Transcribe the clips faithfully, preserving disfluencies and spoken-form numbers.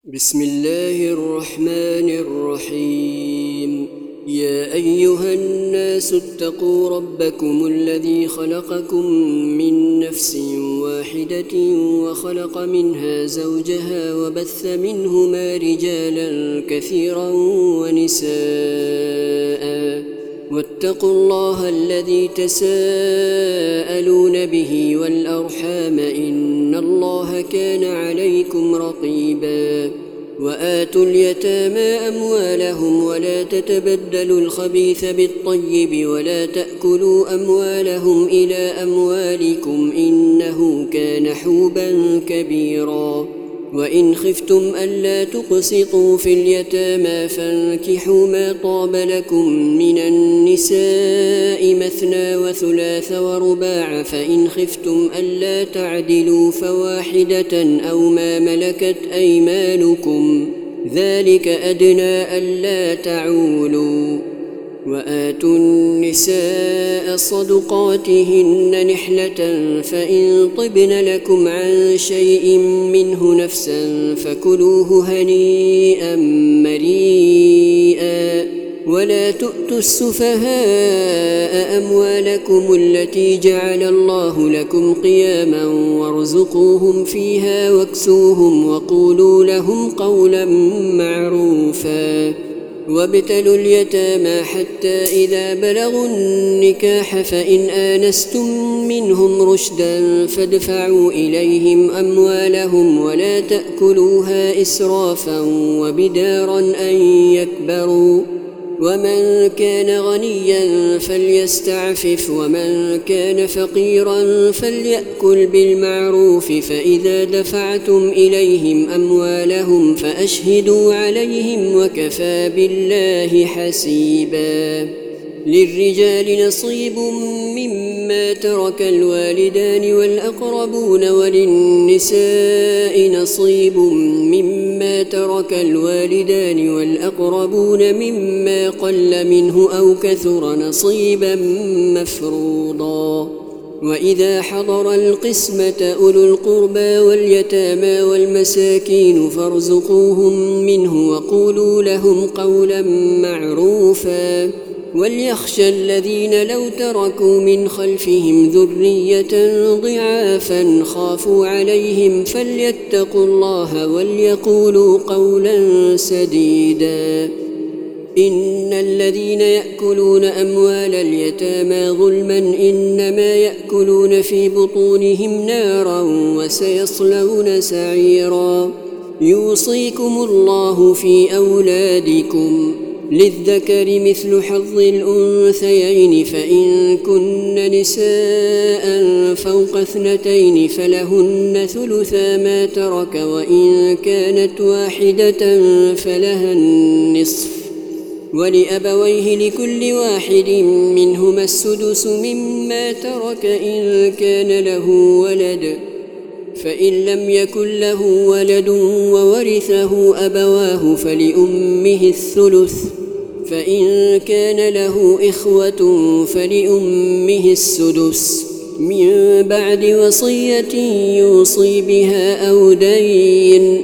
بسم الله الرحمن الرحيم. يا أيها الناس اتقوا ربكم الذي خلقكم من نفس واحدة وخلق منها زوجها وبث منهما رجالا كثيرا ونساء، واتقوا الله الذي تساءلون به والأرحام إن الله كان عليكم رقيبا. وآتوا اليتامى أموالهم ولا تتبدلوا الخبيث بالطيب ولا تأكلوا أموالهم إلى أموالكم إنه كان حوبا كبيرا. وإن خفتم ألا تقسطوا في اليتامى فانكحوا ما طاب لكم من النساء مثنى وثلاث ورباع، فإن خفتم ألا تعدلوا فواحدة أو ما ملكت أيمانكم ذلك أدنى ألا تعولوا. وآتوا النساء صدقاتهن نحلة، فإن طبن لكم عن شيء منه نفسا فكلوه هنيئا مريئا. ولا تؤتوا السفهاء أموالكم التي جعل الله لكم قياما وارزقوهم فيها واكسوهم وقولوا لهم قولا معروفا. وابتلوا اليتامى حتى إذا بلغوا النكاح فإن آنستم منهم رشدا فادفعوا إليهم أموالهم ولا تأكلوها إسرافا وبدارا أن يكبروا. ومن كان غنيا فليستعفف ومن كان فقيرا فليأكل بالمعروف. فإذا دفعتم إليهم أموالهم فأشهدوا عليهم وكفى بالله حسيبا. للرجال نصيب مما ترك الوالدان والأقربون وللنساء نصيب مما ترك الوالدان والأقربون مما قل منه أو كثر نصيبا مفروضا. وإذا حضر القسمة أولو القربى واليتامى والمساكين فارزقوهم منه وقولوا لهم قولا معروفا. وليخشى الذين لو تركوا من خلفهم ذرية ضعافا خافوا عليهم فليتقوا الله وليقولوا قولا سديدا. إن الذين يأكلون أموال اليتامى ظلما إنما يأكلون في بطونهم نارا وسيصلون سعيرا. يوصيكم الله في أولادكم للذكر مثل حظ الأنثيين، فإن كن نساء فوق اثنتين فلهن ثلثا ما ترك، وإن كانت واحدة فلها النصف. ولأبويه لكل واحد منهما السدس مما ترك إن كان له ولد، فإن لم يكن له ولد وورثه أبواه فلأمه الثلث، فإن كان له إخوة فلأمه السدس من بعد وصية يوصي بها أو دين.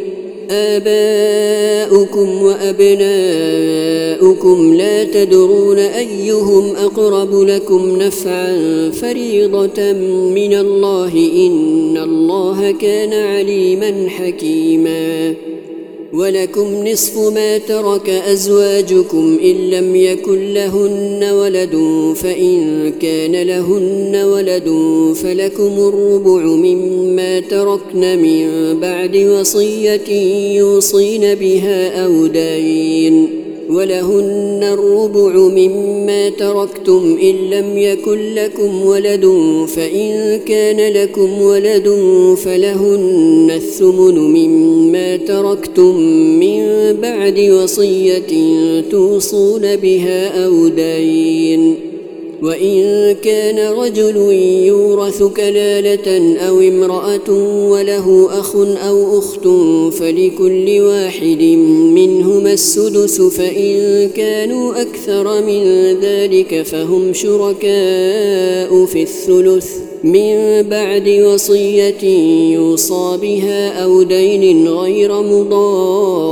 آباؤكم وأبناؤكم لا تدرون أيهم أقرب لكم نفعا فريضة من الله إن الله كان عليما حكيما. ولكم نصف ما ترك أزواجكم إن لم يكن لهن ولد، فإن كان لهن ولد فلكم الربع مما تركن من بعد وصية يوصين بها أو دين. ولهن الربع مما تركتم إن لم يكن لكم ولد، فإن كان لكم ولد فلهن الثمن مما تركتم من بعد وصية توصون بها أو دين. وإن كان رجل يورث كلالة أو امرأة وله أخ أو أخت فلكل واحد منهما السدس، فإن كانوا أكثر من ذلك فهم شركاء في الثلث من بعد وصية يوصى بها أو دين غير مضار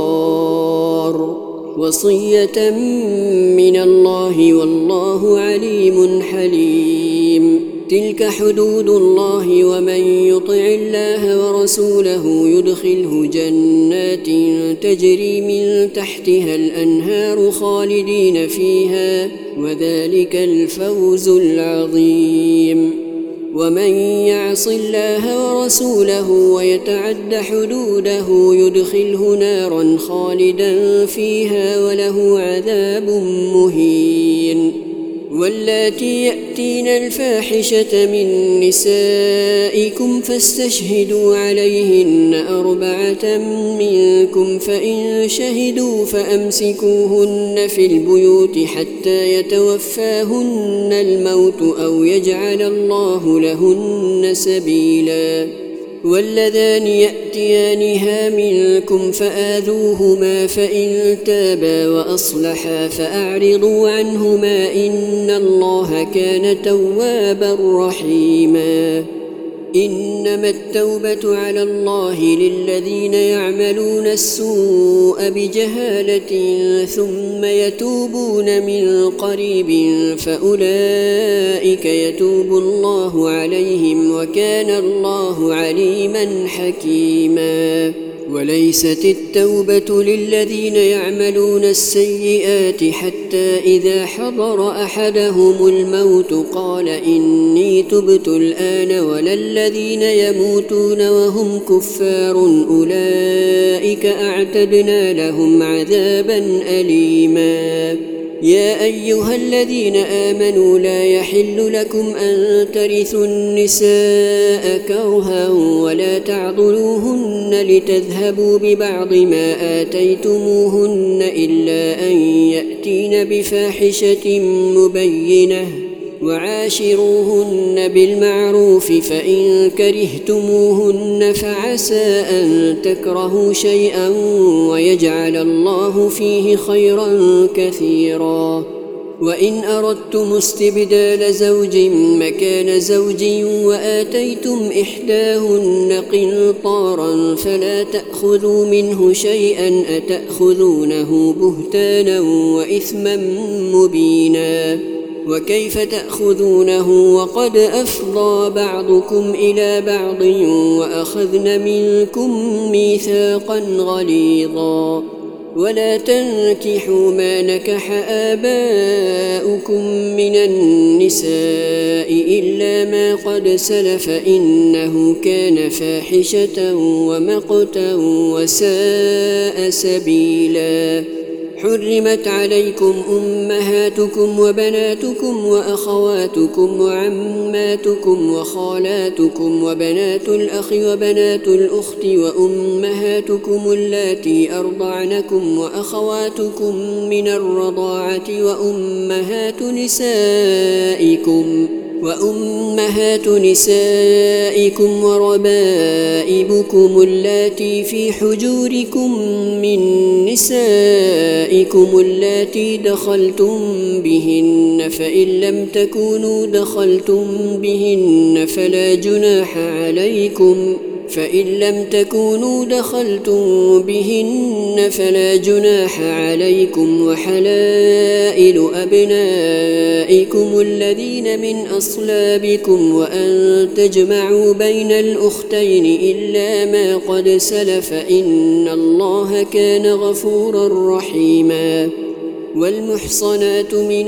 وصية من الله والله عليم حليم. تلك حدود الله ومن يطع الله ورسوله يدخله جنات تجري من تحتها الأنهار خالدين فيها وذلك الفوز العظيم. ومن يعص الله ورسوله ويتعد حدوده يدخله نارا خالدا فيها وله عذاب مهين. واللاتي يأتين الفاحشة من نسائكم فاستشهدوا عليهن أربعة منكم فإن شهدوا فأمسكوهن في البيوت حتى يتوفاهن الموت أو يجعل الله لهن سبيلا. واللذان يأتيانها منكم فآذوهما فإن تابا وأصلحا فأعرضوا عنهما إن الله كان توابا رحيما. إنما التوبة على الله للذين يعملون السوء بجهالة ثم يتوبون من قريب فأولئك يتوب الله عليهم وكان الله عليما حكيما. وليست التوبة للذين يعملون السيئات حتى إذا حضر أحدهم الموت قال إني تبت الآن ولا الذين يموتون وهم كفار أولئك أعتدنا لهم عذابا أليما. يا أيها الذين آمنوا لا يحل لكم أن ترثوا النساء كرها ولا تعضلوهن لتذهبوا ببعض ما آتيتموهن إلا أن يأتين بفاحشة مبينة وعاشروهن بالمعروف فإن كرهتموهن فعسى أن تكرهوا شيئا ويجعل الله فيه خيرا كثيرا. وإن أردتم استبدال زوج مكان زوج وآتيتم إحداهن قنطارا فلا تأخذوا منه شيئا أتأخذونه بهتانا وإثما مبينا. وكيف تأخذونه وقد أفضى بعضكم إلى بعض وأخذن منكم ميثاقا غليظا. ولا تنكحوا ما نكح آباؤكم من النساء إلا ما قد سلف إنه كان فاحشة ومقتا وساء سبيلا. حرمت عليكم أمهاتكم وبناتكم وأخواتكم وعماتكم وخالاتكم وبنات الأخ وبنات الأخت وأمهاتكم اللاتي أرضعنكم وأخواتكم من الرضاعة وأمهات نسائكم وأمهات نسائكم وربائبكم اللاتي في حجوركم من نسائكم اللاتي دخلتم بهن فإن لم تكونوا دخلتم بهن فلا جناح عليكم فإن لم تكونوا دخلتم بهن فلا جناح عليكم وحلائل أبنائكم الذين من أصلابكم وأن تجمعوا بين الأختين إلا ما قد سلف إن الله كان غفورا رحيما. والمحصنات من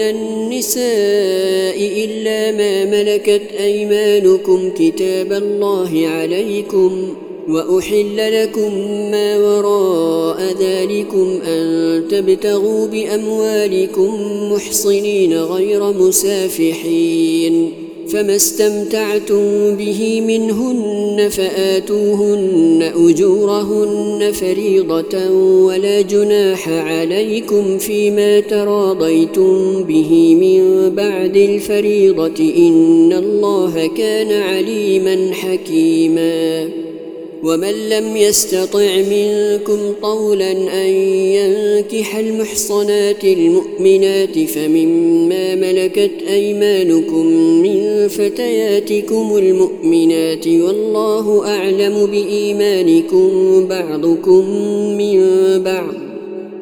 النساء إلا ما ملكت أيمانكم كتاب الله عليكم وأحل لكم ما وراء ذلكم أن تبتغوا بأموالكم محصنين غير مسافحين فما استمتعتم به منهن فآتوهن أجورهن فريضة ولا جناح عليكم فيما تراضيتم به من بعد الفريضة إن الله كان عليما حكيما. ومن لم يستطع منكم طولا أن ينكح المحصنات المؤمنات فمما ملكت أيمانكم من فتياتكم المؤمنات والله أعلم بإيمانكم بعضكم من بعض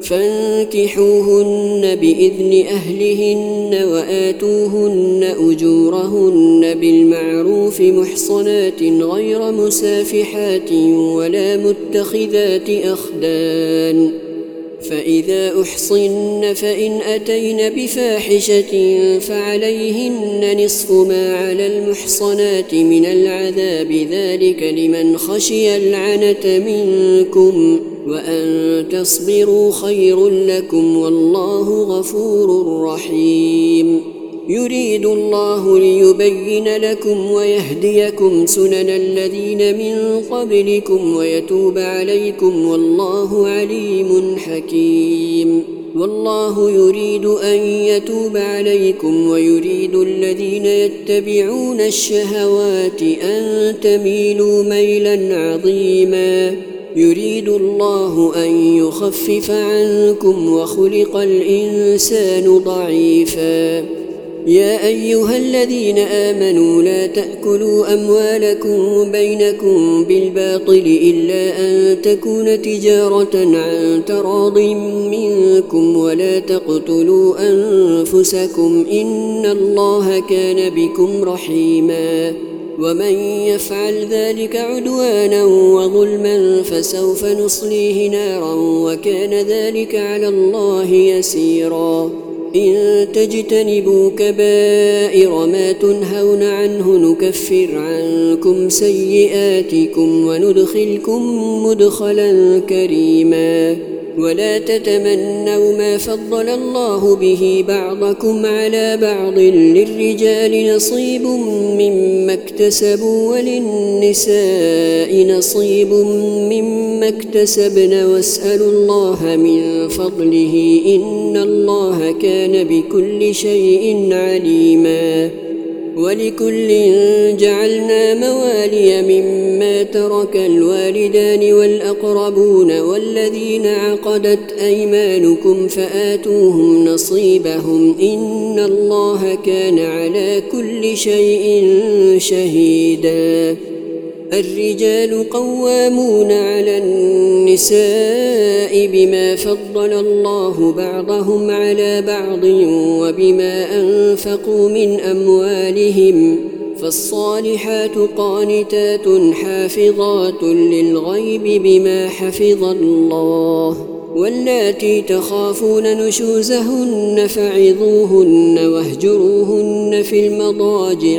فانكحوهن بإذن أهلهن وآتوهن أجورهن بالمعروف محصنات غير مسافحات ولا متخذات أخدان. فإذا أحصن فإن أتين بفاحشة فعليهن نصف ما على المحصنات من العذاب ذلك لمن خشي العنة منكم وأن تصبروا خير لكم والله غفور رحيم. يريد الله ليبين لكم ويهديكم سنن الذين من قبلكم ويتوب عليكم والله عليم حكيم. والله يريد أن يتوب عليكم ويريد الذين يتبعون الشهوات أن تميلوا ميلا عظيما. يريد الله أن يخفف عنكم وخلق الإنسان ضعيفا. يا أيها الذين آمنوا لا تأكلوا أموالكم بينكم بالباطل إلا أن تكون تجارة عن تراض منكم ولا تقتلوا أنفسكم إن الله كان بكم رحيما. ومن يفعل ذلك عدوانا وظلما فسوف نصليه نارا وكان ذلك على الله يسيرا. إن تجتنبوا كبائر ما تنهون عنه نكفر عنكم سيئاتكم وندخلكم مدخلا كريما. ولا تتمنوا ما فضل الله به بعضكم على بعض للرجال نصيب مما اكتسبوا وللنساء نصيب مما اكتسبن واسألوا الله من فضله إن الله كان بكل شيء عليما. ولكل جعلنا موالي مما ترك الوالدان والأقربون والذين عقدت أيمانكم فآتوهم نصيبهم إن الله كان على كل شيء شهيدا. الرجال قوامون على النساء بما فضل الله بعضهم على بعض وبما أنفقوا من أموالهم فالصالحات قانتات حافظات للغيب بما حفظ الله. واللاتي تخافون نشوزهن فعظوهن واهجروهن في المضاجع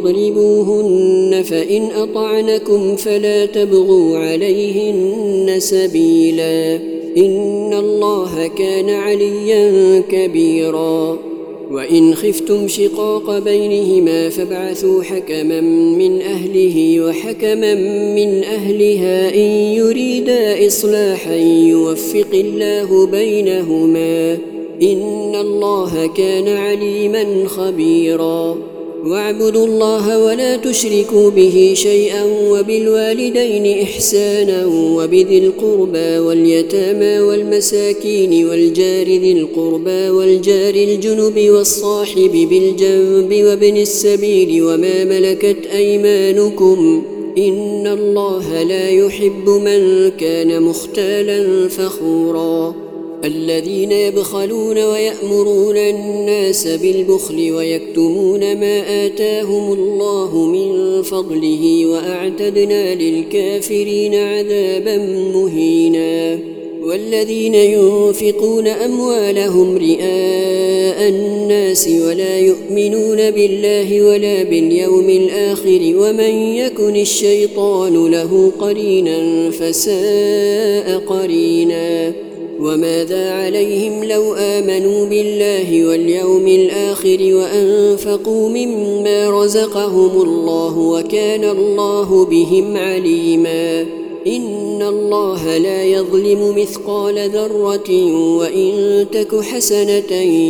واضربوهن فإن أطعنكم فلا تبغوا عليهن سبيلا إن الله كان عليا كبيرا. وإن خفتم شقاق بينهما فابعثوا حكما من أهله وحكما من أهلها إن يريدا إصلاحا يوفق الله بينهما إن الله كان عليما خبيرا. واعبدوا الله ولا تشركوا به شيئا وبالوالدين إحسانا وبذي القربى واليتامى والمساكين والجار ذي القربى والجار الجنب والصاحب بالجنب وابن السبيل وما ملكت أيمانكم إن الله لا يحب من كان مختالا فخورا. الذين يبخلون ويأمرون الناس بالبخل ويكتمون ما آتاهم الله من فضله وأعتدنا للكافرين عذابا مهينا. والذين ينفقون أموالهم رئاء الناس ولا يؤمنون بالله ولا باليوم الآخر ومن يكن الشيطان له قرينا فساء قرينا. وماذا عليهم لو آمنوا بالله واليوم الآخر وأنفقوا مما رزقهم الله وكان الله بهم عليما. إن الله لا يظلم مثقال ذرة وإن تك حسنة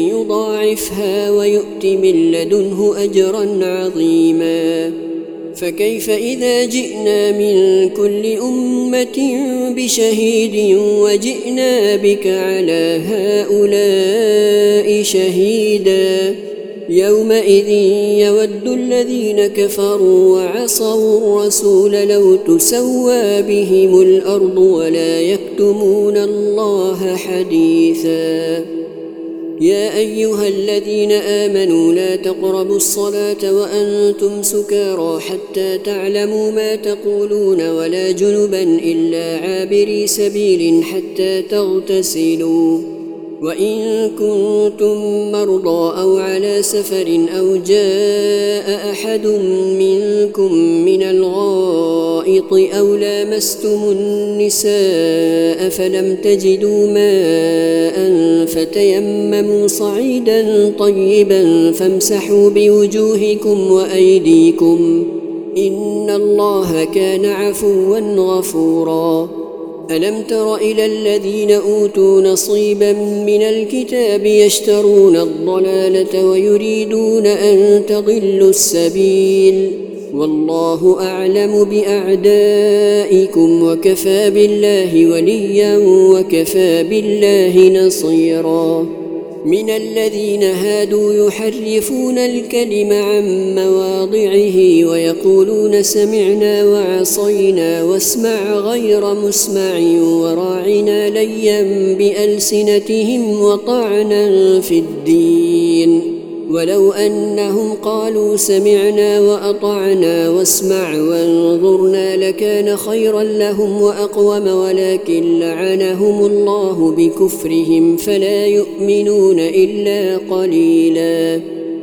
يضاعفها ويؤت من لدنه أجرا عظيما. فكيف إذا جئنا من كل أمة بشهيد وجئنا بك على هؤلاء شهيدا يومئذ يود الذين كفروا وعصوا الرسول لو تسوى بهم الأرض ولا يكتمون الله حديثا. يا أيها الذين آمنوا لا تقربوا الصلاة وأنتم سكارى حتى تعلموا ما تقولون ولا جنبا إلا عابري سبيل حتى تغتسلوا، وإن كنتم مرضى أو على سفر أو جاء أحد منكم من الغائط أو لامستم النساء فلم تجدوا ماء فتيمموا صعيدا طيبا فامسحوا بوجوهكم وأيديكم إن الله كان عفوا غفورا. ألم تر إلى الذين أوتوا نصيبا من الكتاب يشترون الضلالة ويريدون أن تضلوا السبيل، والله أعلم بأعدائكم وكفى بالله وليا وكفى بالله نصيرا. من الذين هادوا يحرفون الكلم عن مواضعه ويقولون سمعنا وعصينا واسمع غير مسمع وراعنا ليا بألسنتهم وطعنا في الدين، ولو أنهم قالوا سمعنا وأطعنا واسمع وانظرنا لكان خيرا لهم وأقوم، ولكن لعنهم الله بكفرهم فلا يؤمنون إلا قليلا.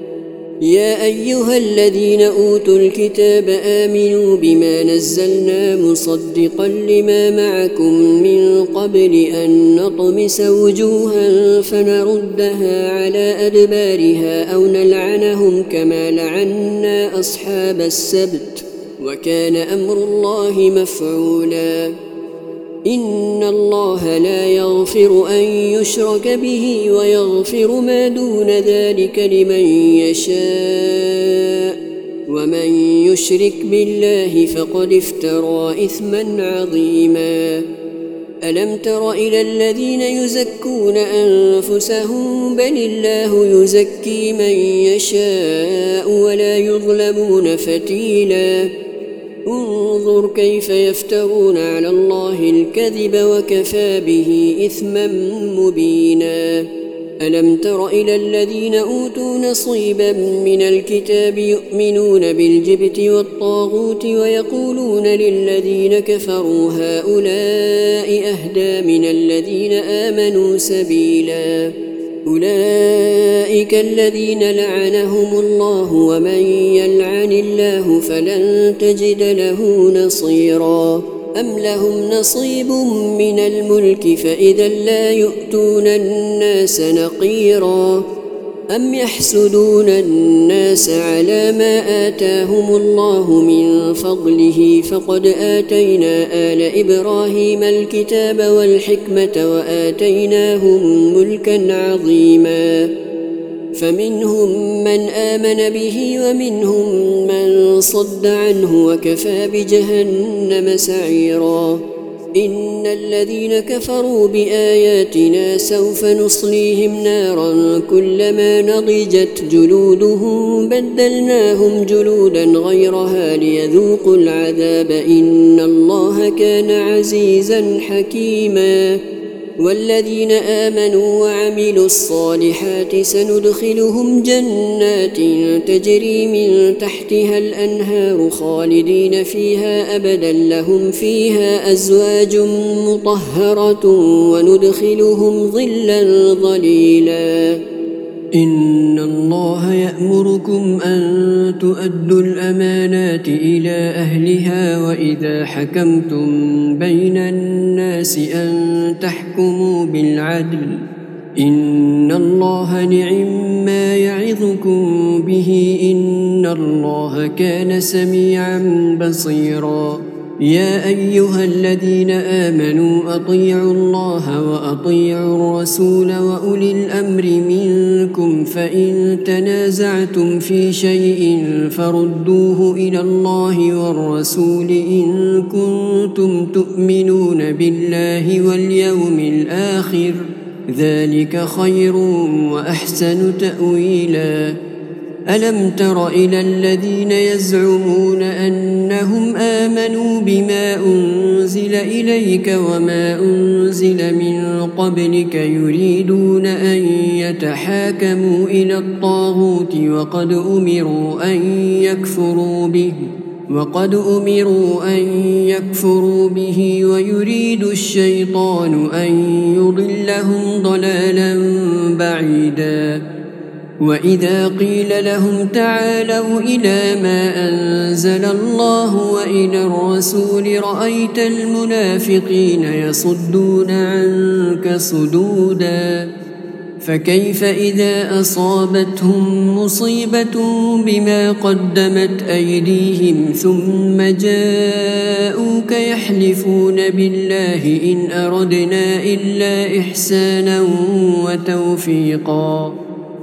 يا أيها الذين أوتوا الكتاب آمنوا بما نزلنا مصدقا لما معكم من قبل أن نطمس وجوها فنردها على أدبارها أو نلعنهم كما لعنا أصحاب السبت، وكان أمر الله مفعولا. إن الله لا يغفر أن يشرك به ويغفر ما دون ذلك لمن يشاء، ومن يشرك بالله فقد افترى إثما عظيما. ألم تر إلى الذين يزكون أنفسهم بل الله يزكي من يشاء ولا يظلمون فتيلا. انظر كيف يفترون على الله الكذب وكفى به إثما مبينا. ألم تر إلى الذين أوتوا نصيبا من الكتاب يؤمنون بالجبت والطاغوت ويقولون للذين كفروا هؤلاء أهدى من الذين آمنوا سبيلا. أولئك الذين لعنهم الله ومن يلعن الله فلن تجد له نصيرا. أم لهم نصيب من الملك فإذا لا يؤتون الناس نقيرا. أم يحسدون الناس على ما آتاهم الله من فضله فقد آتينا آل إبراهيم الكتاب والحكمة وآتيناهم ملكا عظيما. فمنهم من آمن به ومنهم من صد عنه وكفى بجهنم سعيرا. إن الذين كفروا بآياتنا سوف نصليهم نارا كلما نضجت جلودهم بدلناهم جلودا غيرها ليذوقوا العذاب إن الله كان عزيزا حكيما. والذين آمنوا وعملوا الصالحات سندخلهم جنات تجري من تحتها الأنهار خالدين فيها أبدا لهم فيها أزواج مطهرة وندخلهم ظلا ظليلا. إن الله يأمركم أن تؤدوا الأمانات إلى أهلها وإذا حكمتم بين الناس أن تحكموا بالعدل إن الله نعم ما يعظكم به إن الله كان سميعا بصيرا. يا أيها الذين آمنوا أطيعوا الله وأطيعوا الرسول وأولي الأمر منكم فإن تنازعتم في شيء فردوه إلى الله والرسول إن كنتم تؤمنون بالله واليوم الآخر ذلك خير وأحسن تأويلا. ألم تر إلى الذين يزعمون أنهم آمنوا بما أنزل إليك وما أنزل من قبلك يريدون أن يتحاكموا إلى الطاغوت وقد أمروا أن يكفروا به وقد أمروا أن يكفروا به ويريد الشيطان أن يضلهم ضلالا بعيدا وإذا قيل لهم تعالوا إلى ما أنزل الله وإلى الرسول رأيت المنافقين يصدون عنك صدودا فكيف إذا أصابتهم مصيبة بما قدمت أيديهم ثم جاءوك يحلفون بالله إن أردنا إلا إحسانا وتوفيقا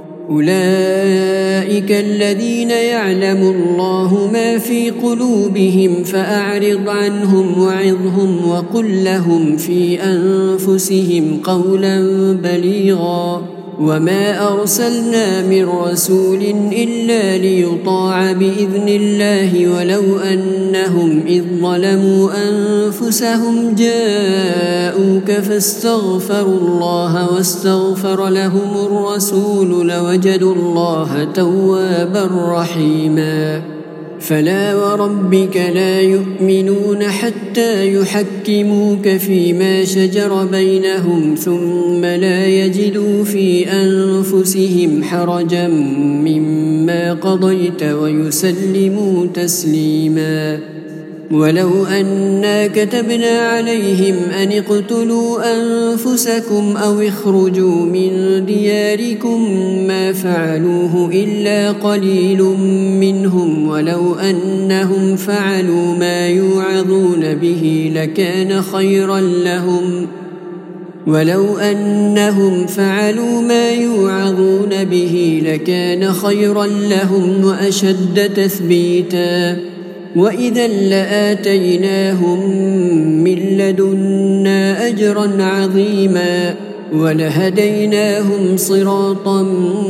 أولئك الذين يعلم الله ما في قلوبهم فأعرض عنهم وعظهم وقل لهم في أنفسهم قولا بليغا وما أرسلنا من رسول إلا ليطاع بإذن الله ولو أنهم إذ ظلموا أنفسهم جاءوك فاستغفروا الله واستغفر لهم الرسول لوجدوا الله توابا رحيما فلا وربك لا يؤمنون حتى يحكموك فيما شجر بينهم ثم لا يجدوا في أنفسهم حرجا مما قضيت ويسلموا تسليما ولو أنا كتبنا عليهم أن اقتلوا أنفسكم أو اخرجوا من دياركم ما فعلوه إلا قليل منهم ولو أنهم فعلوا ما يوعظون به لكان خيرا لهم ولو أنهم فعلوا ما يوعظون به لكان خيرا لهم وأشد تثبيتا وإذا لآتيناهم من لدنا أجرا عظيما ولهديناهم صراطا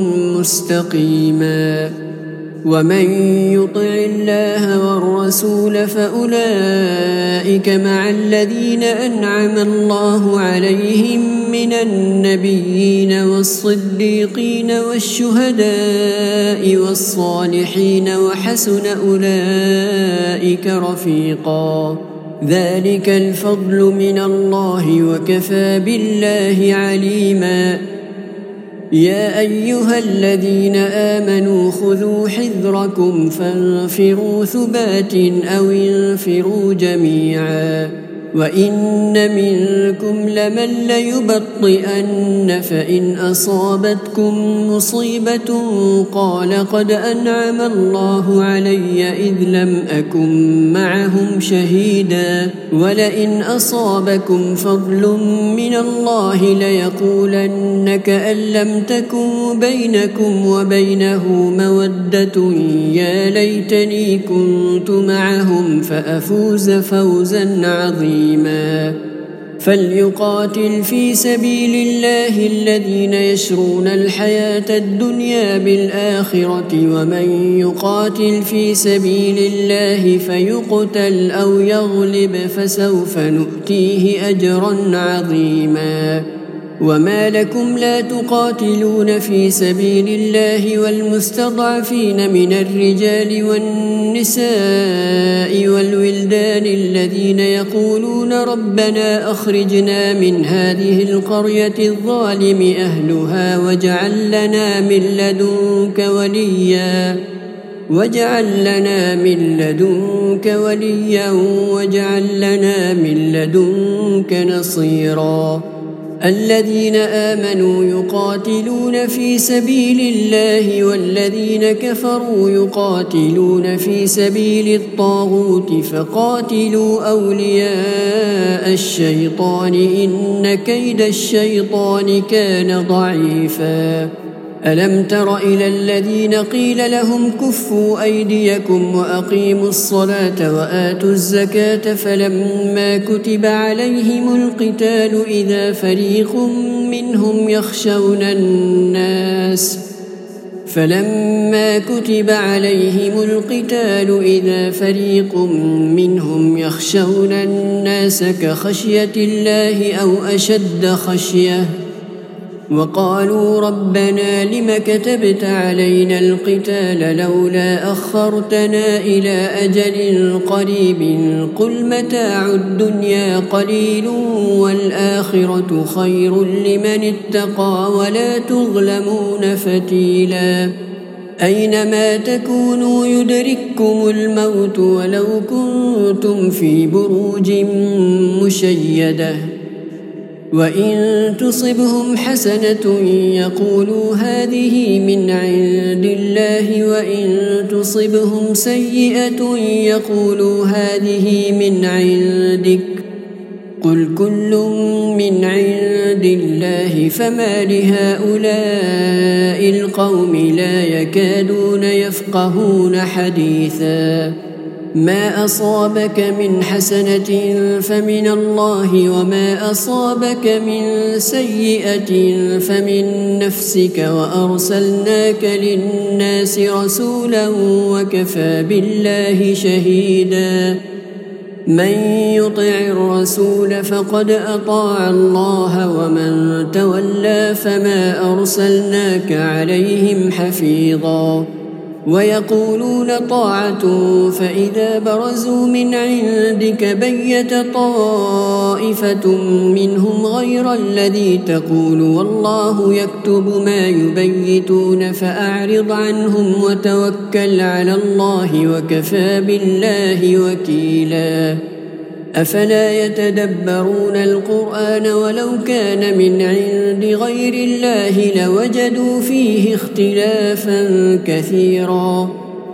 مستقيما ومن يطع الله والرسول فأولئك مع الذين أنعم الله عليهم من النبيين والصديقين والشهداء والصالحين وحسن أولئك رفيقا ذلك الفضل من الله وكفى بالله عليما يا أيها الذين آمنوا خذوا حذركم فانفروا ثبات أو انفروا جميعا وإن منكم لمن ليبطئن فإن أصابتكم مصيبة قال قد أنعم الله علي إذ لم أكن معهم شهيدا ولئن أصابكم فضل من الله ليقولن كأن لم تكن بينكم وبينه مودة يا ليتني كنت معهم فأفوز فوزا عظيما فليقاتل في سبيل الله الذين يشرون الحياة الدنيا بالآخرة ومن يقاتل في سبيل الله فيقتل أو يغلب فسوف نؤتيه أجرا عظيما وما لكم لا تقاتلون في سبيل الله والمستضعفين من الرجال والنساء والولدان الذين يقولون ربنا أخرجنا من هذه القرية الظالم أهلها واجعل لنا من لدنك وليا واجعل لنا من لدنك وليا واجعل لنا من لدنك نصيرا الذين آمنوا يقاتلون في سبيل الله والذين كفروا يقاتلون في سبيل الطاغوت فقاتلوا أولياء الشيطان إن كيد الشيطان كان ضعيفا ألم تر إلى الذين قيل لهم كفوا أيديكم وأقيموا الصلاة وآتوا الزكاة فلما كتب عليهم القتال إذا فريق منهم يخشون الناس فلما كتب عليهم القتال إذا فريق منهم يخشون الناس كخشية الله أو أشد خشية وقالوا ربنا لم كتبت علينا القتال لولا أخرتنا إلى أجل قريب قل متاع الدنيا قليل والآخرة خير لمن اتقى ولا تظلمون فتيلا أينما تكونوا يدرككم الموت ولو كنتم في بروج مشيدة وإن تصبهم حسنة يقولوا هذه من عند الله وإن تصبهم سيئة يقولوا هذه من عندك قل كل من عند الله فما لهؤلاء القوم لا يكادون يفقهون حديثا ما أصابك من حسنة فمن الله وما أصابك من سيئة فمن نفسك وأرسلناك للناس رسولا وكفى بالله شهيدا من يطع الرسول فقد أطاع الله ومن تولى فما أرسلناك عليهم حفيظا ويقولون طاعة فإذا برزوا من عندك بيت طائفة منهم غير الذي تقول والله يكتب ما يبيتون فأعرض عنهم وتوكل على الله وكفى بالله وكيلا أفلا يتدبرون القرآن ولو كان من عند غير الله لوجدوا فيه اختلافا كثيرا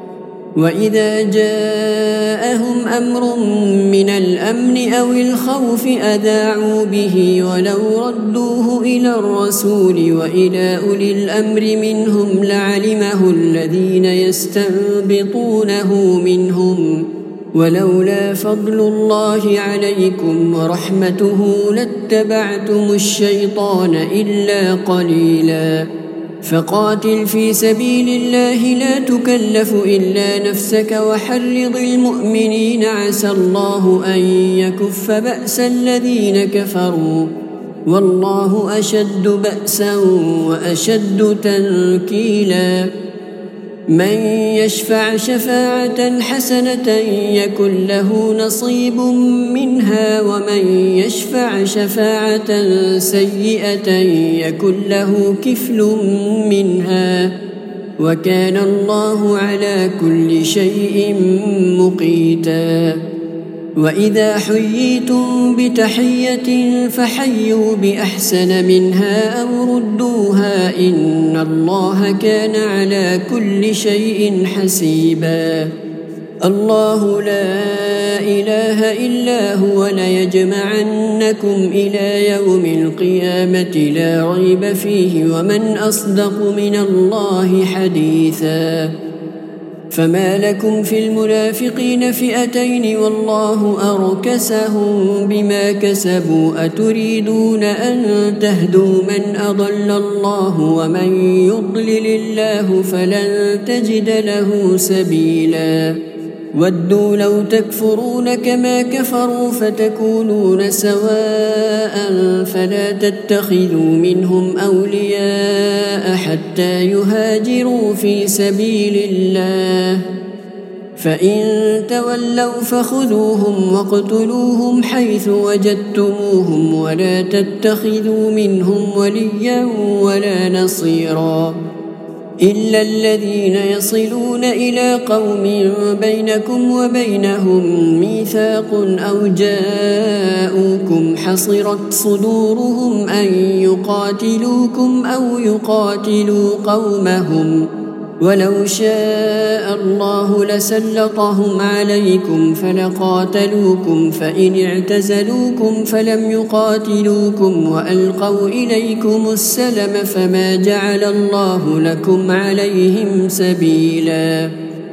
وإذا جاءهم أمر من الأمن أو الخوف أذاعوا به ولو ردوه إلى الرسول وإلى أولي الأمر منهم لعلمه الذين يستنبطونه منهم ولولا فضل الله عليكم ورحمته لاتبعتم الشيطان إلا قليلا فقاتل في سبيل الله لا تكلف إلا نفسك وحرض المؤمنين عسى الله أن يكف بأس الذين كفروا والله أشد بأسا وأشد تنكيلا من يشفع شفاعة حسنة يكن له نصيب منها ومن يشفع شفاعة سيئة يكن له كفل منها وكان الله على كل شيء مقيتا وإذا حييتم بتحية فحيوا بأحسن منها أو ردوها إن الله كان على كل شيء حسيبا الله لا إله إلا هو ليجمعنكم إلى يوم القيامة لا ريب فيه ومن أصدق من الله حديثا فما لكم في المنافقين فئتين والله أركسهم بما كسبوا أتريدون أن تهدوا من أضل الله ومن يضلل الله فلن تجد له سبيلا ودوا لو تكفرون كما كفروا فتكونون سواء فلا تتخذوا منهم أولياء حتى يهاجروا في سبيل الله فإن تولوا فخذوهم واقتلوهم حيث وجدتموهم ولا تتخذوا منهم وليا ولا نصيرا إلا الذين يصلون إلى قوم بينكم وبينهم ميثاق أو جاءوكم حصرت صدورهم أن يقاتلوكم أو يقاتلوا قومهم ولو شاء الله لسلطهم عليكم فلقاتلوكم فإن اعتزلوكم فلم يقاتلوكم وألقوا إليكم السلم فما جعل الله لكم عليهم سبيلا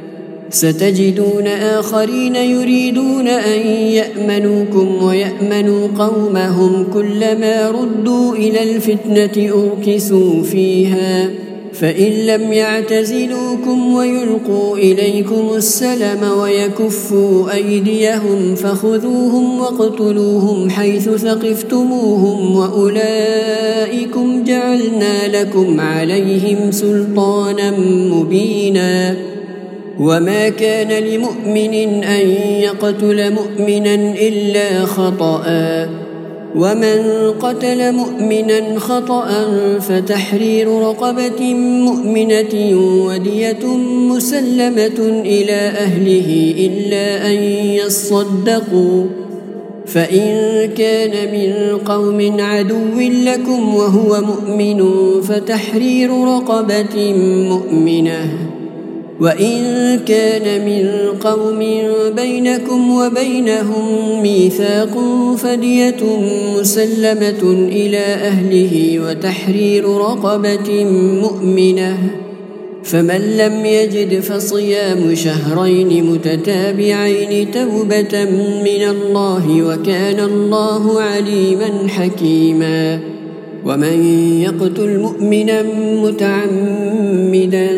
ستجدون آخرين يريدون أن يأمنوكم ويأمنوا قومهم كلما ردوا إلى الفتنة أركسوا فيها فإن لم يعتزلوكم ويلقوا إليكم السلم ويكفوا أيديهم فخذوهم واقتلوهم حيث ثقفتموهم وأولئكم جعلنا لكم عليهم سلطانا مبينا وما كان لمؤمن أن يقتل مؤمنا إلا خطأ ومن قتل مؤمنا خطأ فتحرير رقبة مؤمنة ودية مسلمة إلى أهله إلا أن يصدقوا فإن كان من قوم عدو لكم وهو مؤمن فتحرير رقبة مؤمنة وإن كان من قوم بينكم وبينهم ميثاق فدية مسلمة إلى أهله وتحرير رقبة مؤمنة فمن لم يجد فصيام شهرين متتابعين توبة من الله وكان الله عليما حكيما ومن يقتل مؤمنا متعمدا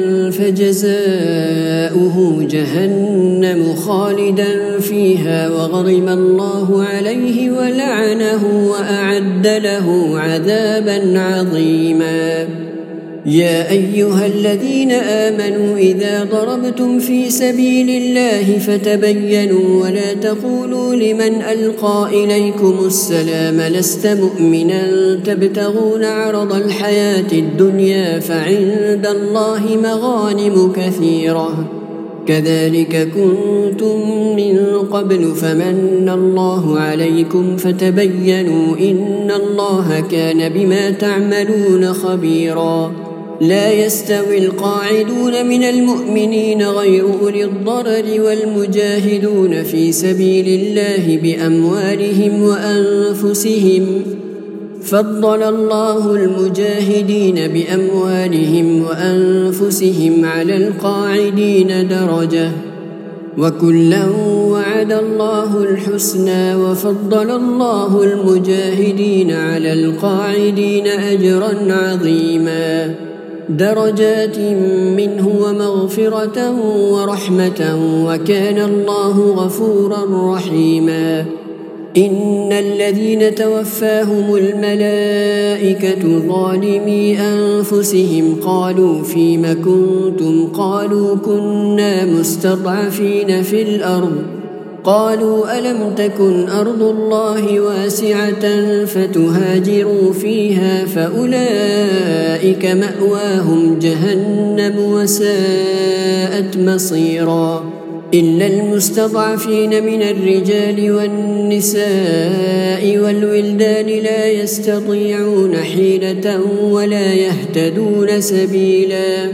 فجزاؤه جهنم خالدا فيها وغضب الله عليه ولعنه وأعد له عذابا عظيما يا أيها الذين آمنوا إذا ضربتم في سبيل الله فتبينوا ولا تقولوا لمن ألقى إليكم السلام لست مؤمنا تبتغون عرض الحياة الدنيا فعند الله مغانم كثيرة كذلك كنتم من قبل فمن الله عليكم فتبينوا إن الله كان بما تعملون خبيرا لا يستوي القاعدون من المؤمنين غير أولي الضرر والمجاهدون في سبيل الله بأموالهم وأنفسهم فضل الله المجاهدين بأموالهم وأنفسهم على القاعدين درجة وكلا وعد الله الحسنى وفضل الله المجاهدين على القاعدين أجرا عظيما درجات منه ومغفرة ورحمة وكان الله غفورا رحيما إن الذين توفاهم الملائكة ظالمي أنفسهم قالوا فيم كنتم قالوا كنا مستضعفين في الأرض قالوا ألم تكن أرض الله واسعة فتهاجروا فيها فأولئك مأواهم جهنم وساءت مصيرا إلا المستضعفين من الرجال والنساء والولدان لا يستطيعون حيلة ولا يهتدون سبيلا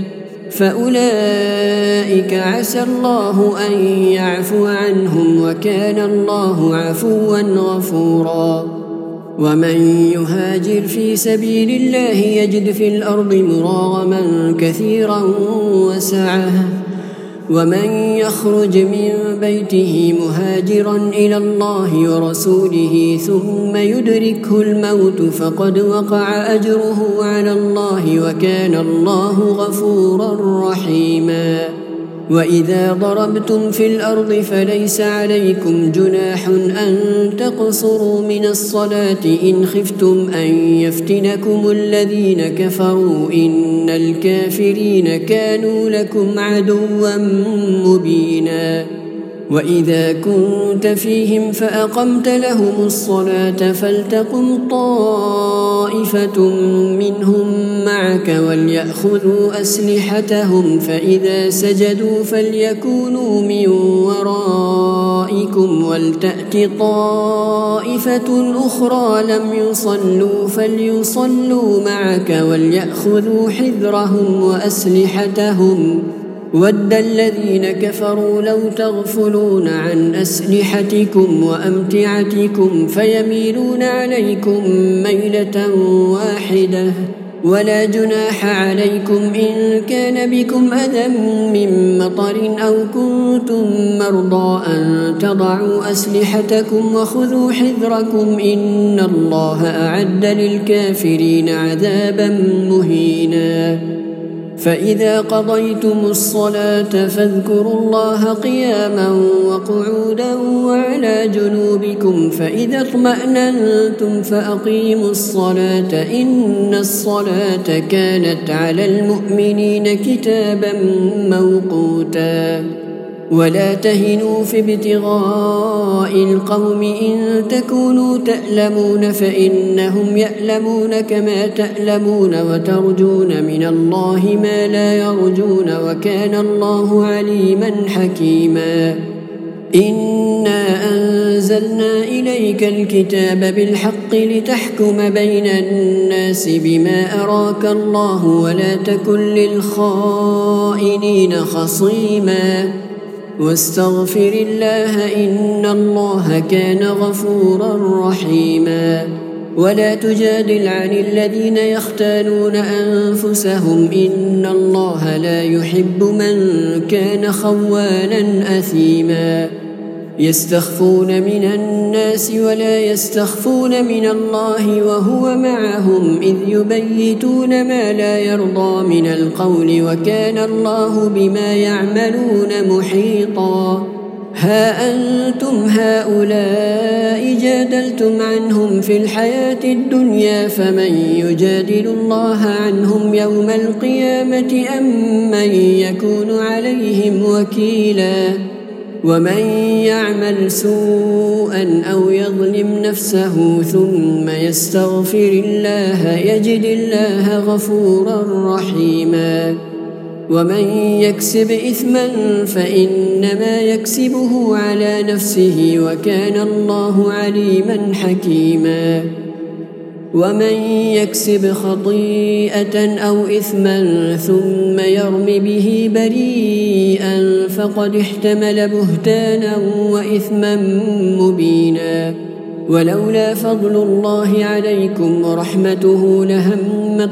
فأولئك عسى الله أن يعفو عنهم وكان الله عفوا غفورا ومن يهاجر في سبيل الله يجد في الأرض مراغما كثيرا وسعة ومن يخرج من بيته مهاجرا إلى الله ورسوله ثم يدركه الموت فقد وقع أجره على الله وكان الله غفورا رحيما وإذا ضربتم في الأرض فليس عليكم جناح أن تقصروا من الصلاة إن خفتم أن يفتنكم الذين كفروا إن الكافرين كانوا لكم عدوا مبينا وإذا كنت فيهم فأقمت لهم الصلاة فلتقم طائفة منهم معك وليأخذوا أسلحتهم فإذا سجدوا فليكونوا من ورائكم ولتأت طائفة أخرى لم يصلوا فليصلوا معك وليأخذوا حذرهم وأسلحتهم ود الذين كفروا لو تغفلون عن أسلحتكم وأمتعتكم فيميلون عليكم ميلة واحدة ولا جناح عليكم إن كان بكم أذى من مطر أو كنتم مرضى أن تضعوا أسلحتكم وخذوا حذركم إن الله أعد للكافرين عذابا مهينا فإذا قضيتم الصلاة فاذكروا الله قياما وقعودا وعلى جنوبكم فإذا اطمأننتم فأقيموا الصلاة إن الصلاة كانت على المؤمنين كتابا موقوتا ولا تهنوا في ابتغاء القوم إن تكونوا تألمون فإنهم يألمون كما تألمون وترجون من الله ما لا يرجون وكان الله عليما حكيما إنا أنزلنا إليك الكتاب بالحق لتحكم بين الناس بما أراك الله ولا تكن للخائنين خصيما واستغفر الله إن الله كان غفورا رحيما ولا تجادل عن الذين يختانون أنفسهم إن الله لا يحب من كان خوانا أثيما يستخفون من الناس ولا يستخفون من الله وهو معهم إذ يبيتون ما لا يرضى من القول وكان الله بما يعملون محيطا ها أنتم هؤلاء جادلتم عنهم في الحياة الدنيا فمن يجادل الله عنهم يوم القيامة أم من يكون عليهم وكيلا ومن يعمل سوءا أو يظلم نفسه ثم يستغفر الله يجد الله غفورا رحيما ومن يكسب إثما فإنما يكسبه على نفسه وكان الله عليما حكيما ومن يكسب خطيئة أو إثما ثم يرم به بريئا فقد احتمل بهتانا وإثما مبينا ولولا فضل الله عليكم ورحمته لهمت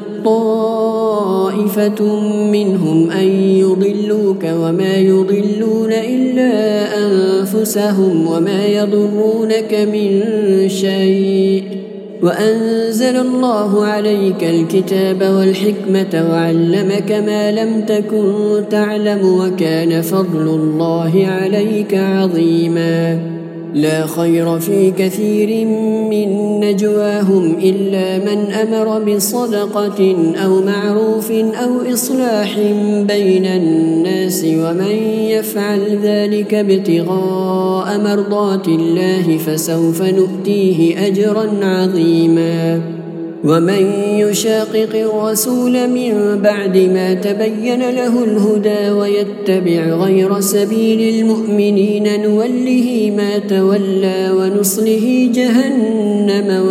طائفة منهم أن يضلوك وما يضلون إلا أنفسهم وما يضرونك من شيء وأنزل الله عليك الكتاب والحكمة وعلمك ما لم تكن تعلم وكان فضل الله عليك عظيما لا خير في كثير من نجواهم إلا من أمر بصدقة أو معروف أو إصلاح بين الناس ومن يفعل ذلك ابتغاء مرضات الله فسوف نؤتيه أجرا عظيما ومن يشاقق الرسول من بعد ما تبين له الهدى ويتبع غير سبيل المؤمنين نوله ما تولى ونصله جهنم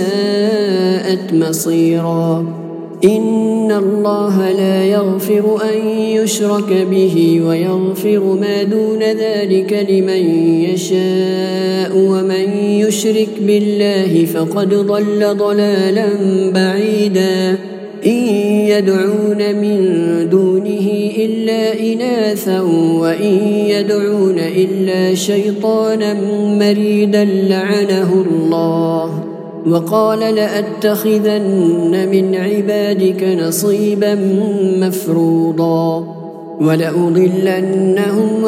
وساءت مصيرا إن الله لا يغفر أن يشرك به ويغفر ما دون ذلك لمن يشاء ومن يشرك بالله فقد ضل ضلالا بعيدا إن يدعون من دونه إلا إناثا وإن يدعون إلا شيطانا مريدا لعنه الله وقال لأتخذن من عبادك نصيبا مفروضا ولأضلنهم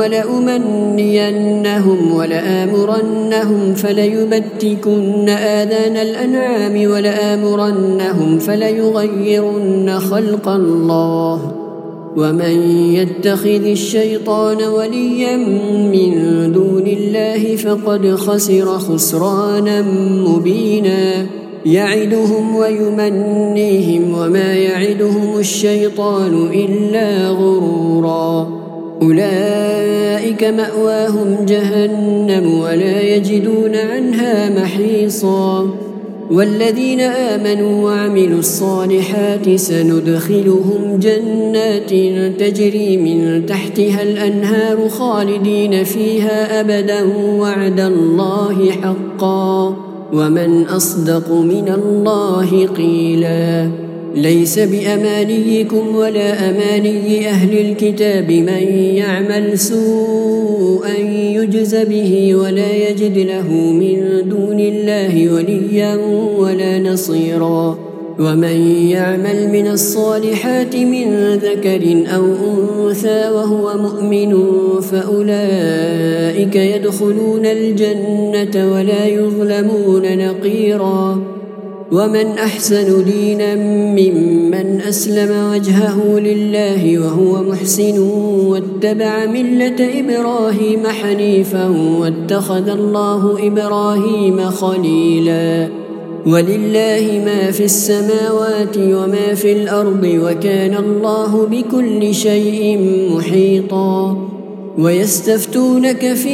ولأمنينهم ولآمرنهم فليبتكن آذان الأنعام ولآمرنهم فليغيرن خلق الله ومن يتخذ الشيطان وليا من دون الله فقد خسر خسرانا مبينا يعدهم ويمنيهم وما يعدهم الشيطان إلا غرورا أولئك مأواهم جهنم ولا يجدون عنها محيصا والذين آمنوا وعملوا الصالحات سندخلهم جنات تجري من تحتها الأنهار خالدين فيها أبدا وعد الله حقا ومن أصدق من الله قيلا ليس بأمانيكم ولا أماني أهل الكتاب من يعمل سوءا يجز به ولا يجد له من دون الله وليا ولا نصيرا ومن يعمل من الصالحات من ذكر أو أنثى وهو مؤمن فأولئك يدخلون الجنة ولا يظلمون نقيرا. ومن أحسن دينا ممن أسلم وجهه لله وهو محسن واتبع ملة إبراهيم حنيفا واتخذ الله إبراهيم خليلا. ولله ما في السماوات وما في الأرض وكان الله بكل شيء محيطا. ويستفتونك في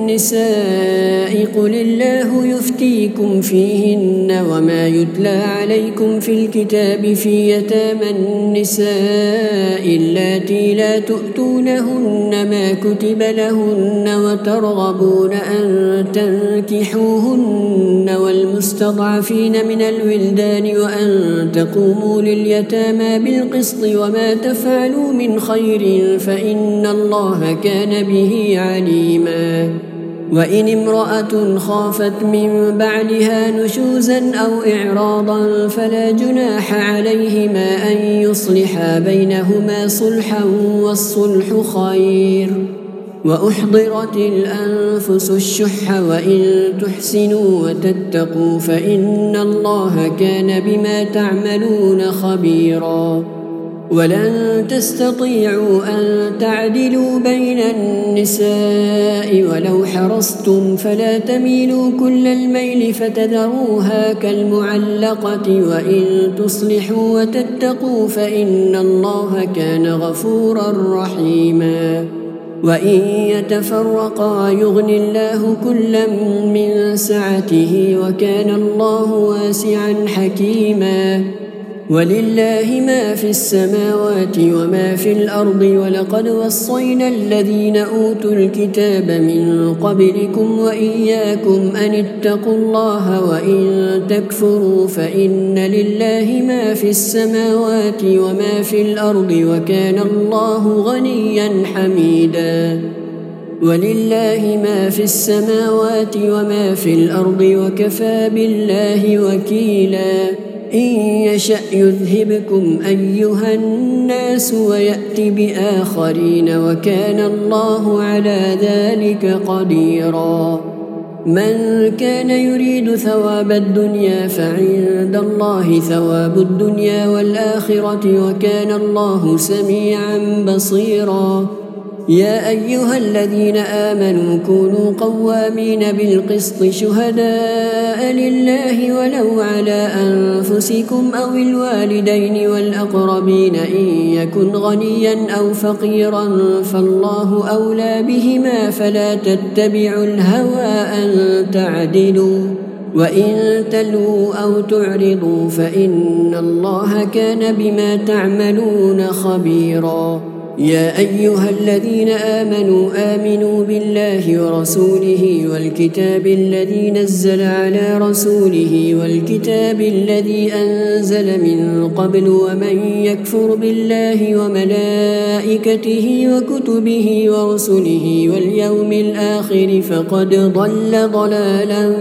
النساء قل الله يفتيكم فيهن وما يتلى عليكم في الكتاب في يتامى النساء اللاتي لا تؤتونهن ما كتب لهن وترغبون أن تنكحوهن والمستضعفين من الولدان وأن تقوموا لليتامى بالقسط وما تفعلوا من خير فإن الله كان به عليما. وإن امرأة خافت من بعلها نشوزا أو إعراضا فلا جناح عليهما أن يصلحا بينهما صلحا والصلح خير. وأحضرت الأنفس الشح وإن تحسنوا وتتقوا فإن الله كان بما تعملون خبيرا. ولن تستطيعوا أن تعدلوا بين النساء ولو حرصتم فلا تميلوا كل الميل فتذروها كالمعلقة وإن تصلحوا وتتقوا فإن الله كان غفورا رحيما. وإن يتفرقا يغن الله كلا من سعته وكان الله واسعا حكيما. ولله ما في السماوات وما في الأرض ولقد وصينا الذين أوتوا الكتاب من قبلكم وإياكم أن اتقوا الله وإن تكفروا فإن لله ما في السماوات وما في الأرض وكان الله غنيا حميدا. ولله ما في السماوات وما في الأرض وكفى بالله وكيلا. إن يشأ يذهبكم أيها الناس ويأت بآخرين وكان الله على ذلك قديرا. من كان يريد ثواب الدنيا فعند الله ثواب الدنيا والآخرة وكان الله سميعا بصيرا. يا أيها الذين آمنوا كونوا قوامين بالقسط شهداء لله ولو على أنفسكم أو الوالدين والأقربين إن يكن غنيا أو فقيرا فالله أولى بهما فلا تتبعوا الهوى أن تعدلوا وإن تلووا أو تعرضوا فإن الله كان بما تعملون خبيرا. يا أيها الذين آمنوا آمنوا بالله ورسوله والكتاب الذي نزل على رسوله والكتاب الذي أنزل من قبل ومن يكفر بالله وملائكته وكتبه ورسله واليوم الآخر فقد ضل ضلالا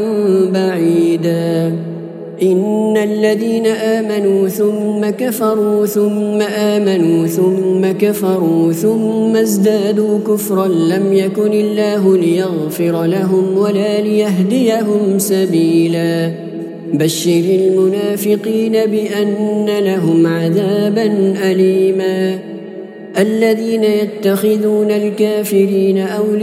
بعيدا. إن الذين آمنوا ثم كفروا ثم آمنوا ثم كفروا ثم ازدادوا كفرا لم يكن الله ليغفر لهم ولا ليهديهم سبيلا. بشر المنافقين بأن لهم عذابا أليما. الذين يتخذون الكافرين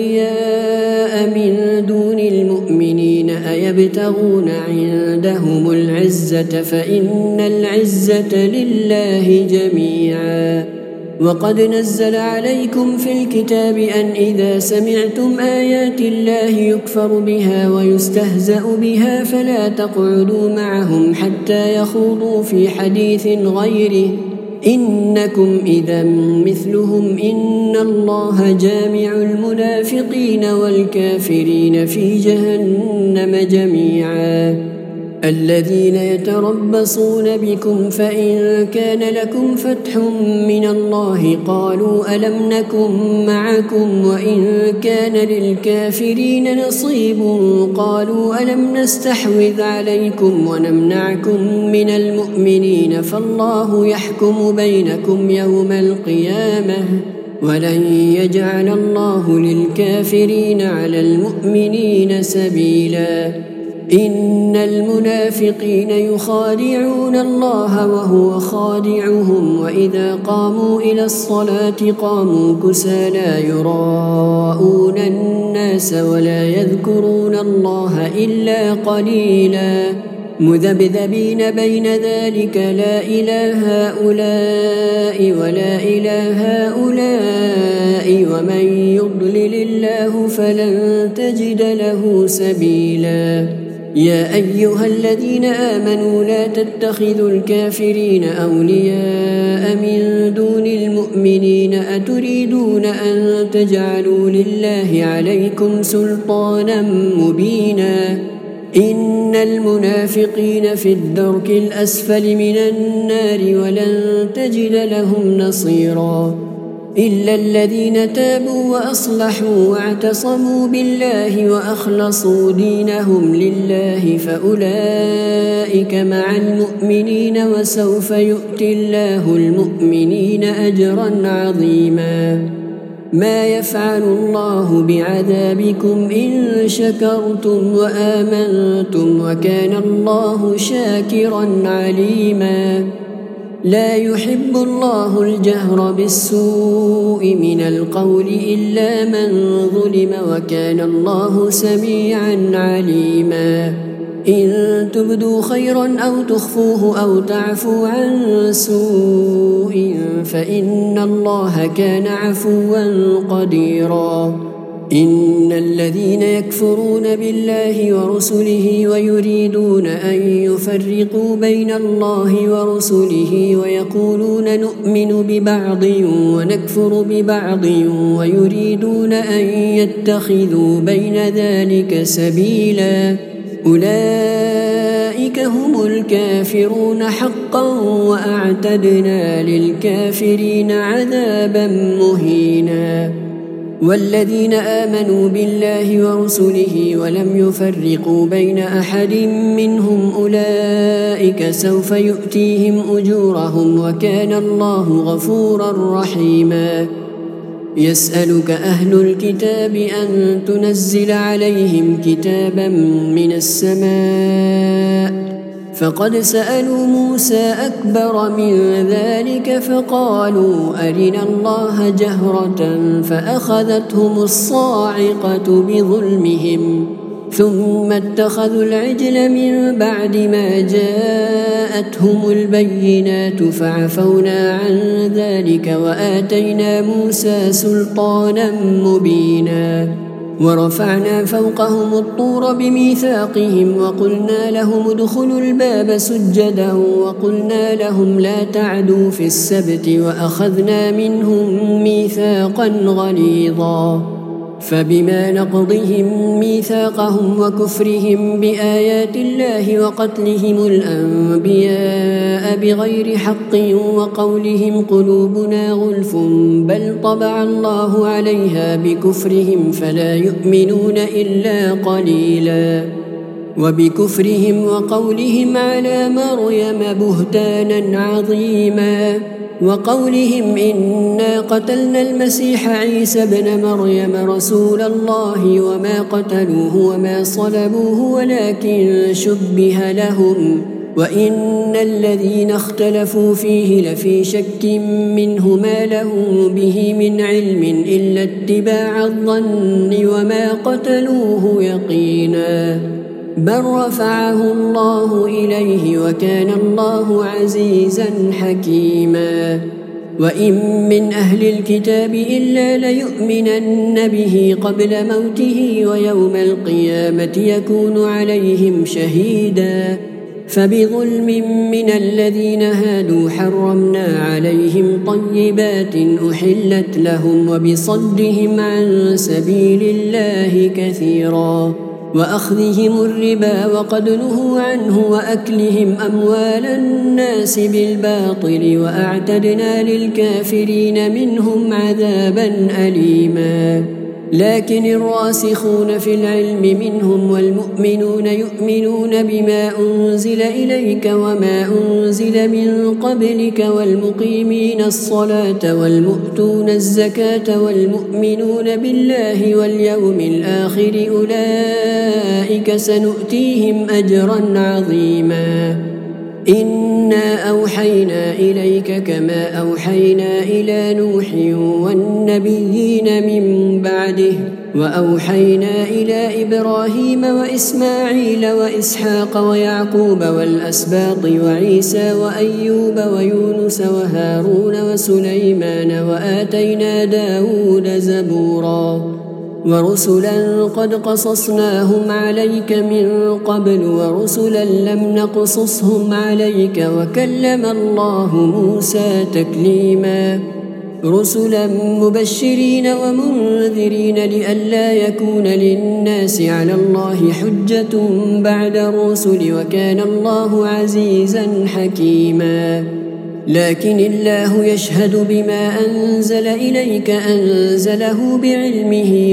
أولياء من دون المؤمنين أيبتغون عندهم العزة فإن العزة لله جميعا. وقد نزل عليكم في الكتاب أن إذا سمعتم آيات الله يكفر بها ويستهزأ بها فلا تقعدوا معهم حتى يخوضوا في حديث غيره إنكم إذا مثلهم إن الله جامع المنافقين والكافرين في جهنم جميعا. الذين يتربصون بكم فإن كان لكم فتح من الله قالوا ألم نكن معكم وإن كان للكافرين نصيب قالوا ألم نستحوذ عليكم ونمنعكم من المؤمنين فالله يحكم بينكم يوم القيامة ولن يجعل الله للكافرين على المؤمنين سبيلا إن المنافقين يخادعون الله وهو خادعهم وإذا قاموا إلى الصلاة قاموا كسى لا يراءون الناس ولا يذكرون الله إلا قليلا مذبذبين بين ذلك لا إلى هؤلاء ولا إلى هؤلاء ومن يضلل الله فلن تجد له سبيلا يا أيها الذين آمنوا لا تتخذوا الكافرين أولياء من دون المؤمنين أتريدون أن تجعلوا لله عليكم سلطانا مبينا إن المنافقين في الدرك الأسفل من النار ولن تجد لهم نصيرا إلا الذين تابوا وأصلحوا واعتصموا بالله وأخلصوا دينهم لله فأولئك مع المؤمنين وسوف يؤتي الله المؤمنين أجرا عظيما ما يفعل الله بعذابكم إن شكرتم وآمنتم وكان الله شاكرا عليما لا يحب الله الجهر بالسوء من القول إلا من ظلم وكان الله سميعا عليما إن تبدوا خيرا أو تخفوه أو تعفوا عن سوء فإن الله كان عفوا قديرا إن الذين يكفرون بالله ورسله ويريدون أن يفرقوا بين الله ورسله ويقولون نؤمن ببعض ونكفر ببعض ويريدون أن يتخذوا بين ذلك سبيلا أولئك هم الكافرون حقا وأعتدنا للكافرين عذابا مهينا والذين آمنوا بالله ورسله ولم يفرقوا بين أحد منهم أولئك سوف يؤتيهم أجورهم وكان الله غفورا رحيما يسألك أهل الكتاب أن تنزل عليهم كتابا من السماء فقد سألوا موسى أكبر من ذلك فقالوا أرنا الله جهرة فأخذتهم الصاعقة بظلمهم ثم اتخذوا العجل من بعد ما جاءتهم البينات فعفونا عن ذلك وآتينا موسى سلطانا مبينا ورفعنا فوقهم الطور بميثاقهم وقلنا لهم ادخلوا الباب سجدا وقلنا لهم لا تعدوا في السبت وأخذنا منهم ميثاقا غليظا فبما نقضهم ميثاقهم وكفرهم بآيات الله وقتلهم الأنبياء بغير حق وقولهم قلوبنا غلف بل طبع الله عليها بكفرهم فلا يؤمنون إلا قليلا وبكفرهم وقولهم على مريم بهتانا عظيما وقولهم إنا قتلنا المسيح عيسى ابن مريم رسول الله وما قتلوه وما صلبوه ولكن شبه لهم وإن الذين اختلفوا فيه لفي شك منه ما لهم به من علم إلا اتباع الظن وما قتلوه يقينا بل رفعه الله إليه وكان الله عزيزا حكيما وإن من أهل الكتاب إلا ليؤمنن به قبل موته ويوم القيامة يكون عليهم شهيدا فبظلم من الذين هادوا حرمنا عليهم طيبات أحلت لهم وبصدهم عن سبيل الله كثيرا وأخذهم الربا وقد نهوا عنه وأكلهم أموال الناس بالباطل وأعتدنا للكافرين منهم عذابا أليما. لكن الراسخون في العلم منهم والمؤمنون يؤمنون بما أنزل إليك وما أنزل من قبلك والمقيمين الصلاة والمؤتون الزكاة والمؤمنون بالله واليوم الآخر أولئك سنؤتيهم أجرا عظيما. إنا أوحينا إليك كما أوحينا إلى نوح والنبيين من بعده وأوحينا إلى إبراهيم وإسماعيل وإسحاق ويعقوب والأسباط وعيسى وأيوب ويونس وهارون وسليمان وآتينا داود زبورا ورسلا قد قصصناهم عليك من قبل ورسلا لم نقصصهم عليك وكلم الله موسى تكليما. رسلا مبشرين ومنذرين لئلا يكون للناس على الله حجة بعد الرسل وكان الله عزيزا حكيما. لكن الله يشهد بما أنزل إليك أنزله بعلمه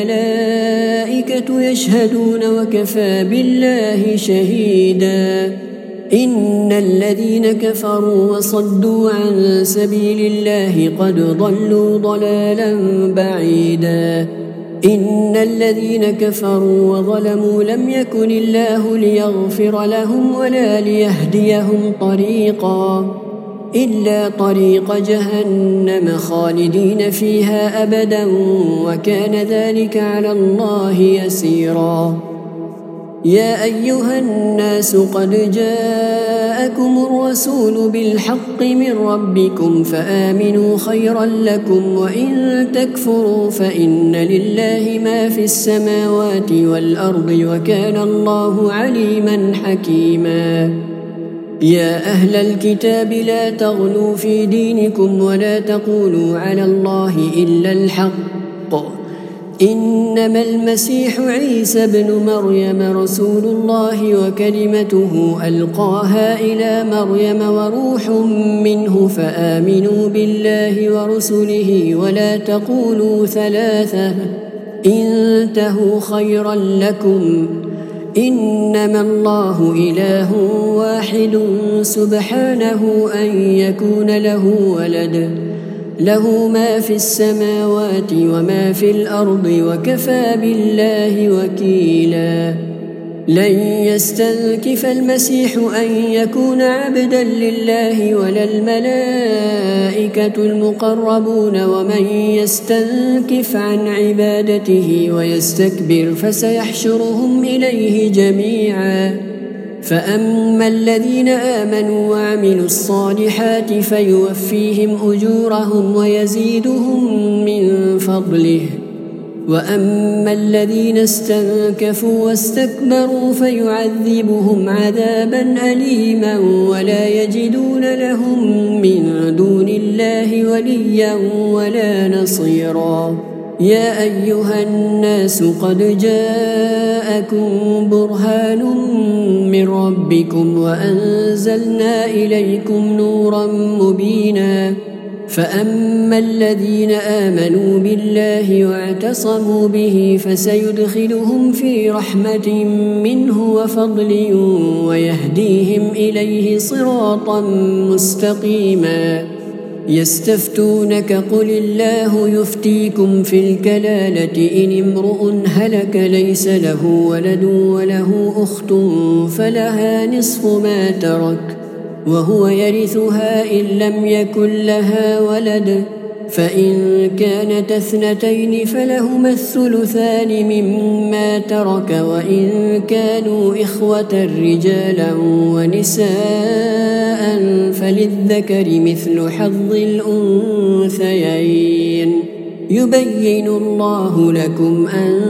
والملائكة يشهدون وكفى بالله شهيدا. إن الذين كفروا وصدوا عن سبيل الله قد ضلوا ضلالا بعيدا. إن الذين كفروا وظلموا لم يكن الله ليغفر لهم ولا ليهديهم طريقا إلا طريق جهنم خالدين فيها أبدا وكان ذلك على الله يسيرا. يا أيها الناس قد جاءكم الرسول بالحق من ربكم فآمنوا خيرا لكم وإن تكفروا فإن لله ما في السماوات والأرض وكان الله عليما حكيما. يا أهل الكتاب لا تغلوا في دينكم ولا تقولوا على الله إلا الحق. إنما المسيح عيسى ابن مريم رسول الله وكلمته ألقاها إلى مريم وروح منه فآمنوا بالله ورسله ولا تقولوا ثلاثة انتهوا خيرا لكم إنما الله إله واحد سبحانه أن يكون له ولد له ما في السماوات وما في الأرض وكفى بالله وكيلا. لن يستنكف المسيح أن يكون عبدا لله ولا الملائكة المقربون ومن يستنكف عن عبادته ويستكبر فسيحشرهم إليه جميعا. فأما الذين آمنوا وعملوا الصالحات فيوفيهم أجورهم ويزيدهم من فضله وأما الذين استنكفوا واستكبروا فيعذبهم عذابا أليما ولا يجدون لهم من دون الله وليا ولا نصيرا. يا أيها الناس قد جاءكم برهان من ربكم وأنزلنا إليكم نورا مبينا. فأما الذين آمنوا بالله واعتصموا به فسيدخلهم في رحمة منه وفضل ويهديهم إليه صراطا مستقيما. يستفتونك قل الله يفتيكم في الكلالة إن امرؤ هلك ليس له ولد وله أخت فلها نصف ما ترك وهو يرثها إن لم يكن لها ولد فإن كانت اثنتين فلهما الثلثان مما ترك وإن كانوا إخوة رجالا ونساء فللذكر مثل حظ الأنثيين. يبين الله لكم أن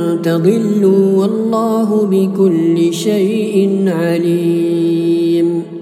تضلوا والله بكل شيء عليم.